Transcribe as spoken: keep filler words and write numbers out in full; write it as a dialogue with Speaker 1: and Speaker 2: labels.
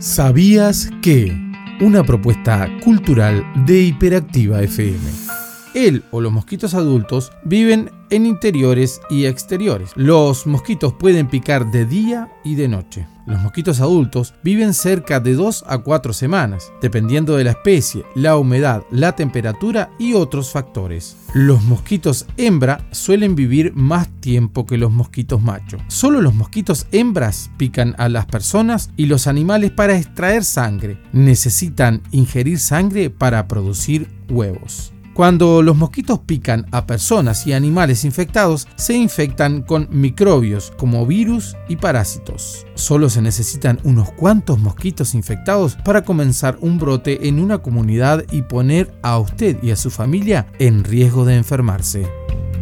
Speaker 1: ¿Sabías que? Una propuesta cultural de Hiperactiva F M. El o los mosquitos adultos viven en interiores y exteriores. Los mosquitos pueden picar de día y de noche. Los mosquitos adultos viven cerca de dos a cuatro semanas, dependiendo de la especie, la humedad, la temperatura y otros factores. Los mosquitos hembra suelen vivir más tiempo que los mosquitos macho. Solo los mosquitos hembras pican a las personas y los animales para extraer sangre. Necesitan ingerir sangre para producir huevos. Cuando los mosquitos pican a personas y animales infectados, se infectan con microbios como virus y parásitos. Solo se necesitan unos cuantos mosquitos infectados para comenzar un brote en una comunidad y poner a usted y a su familia en riesgo de enfermarse.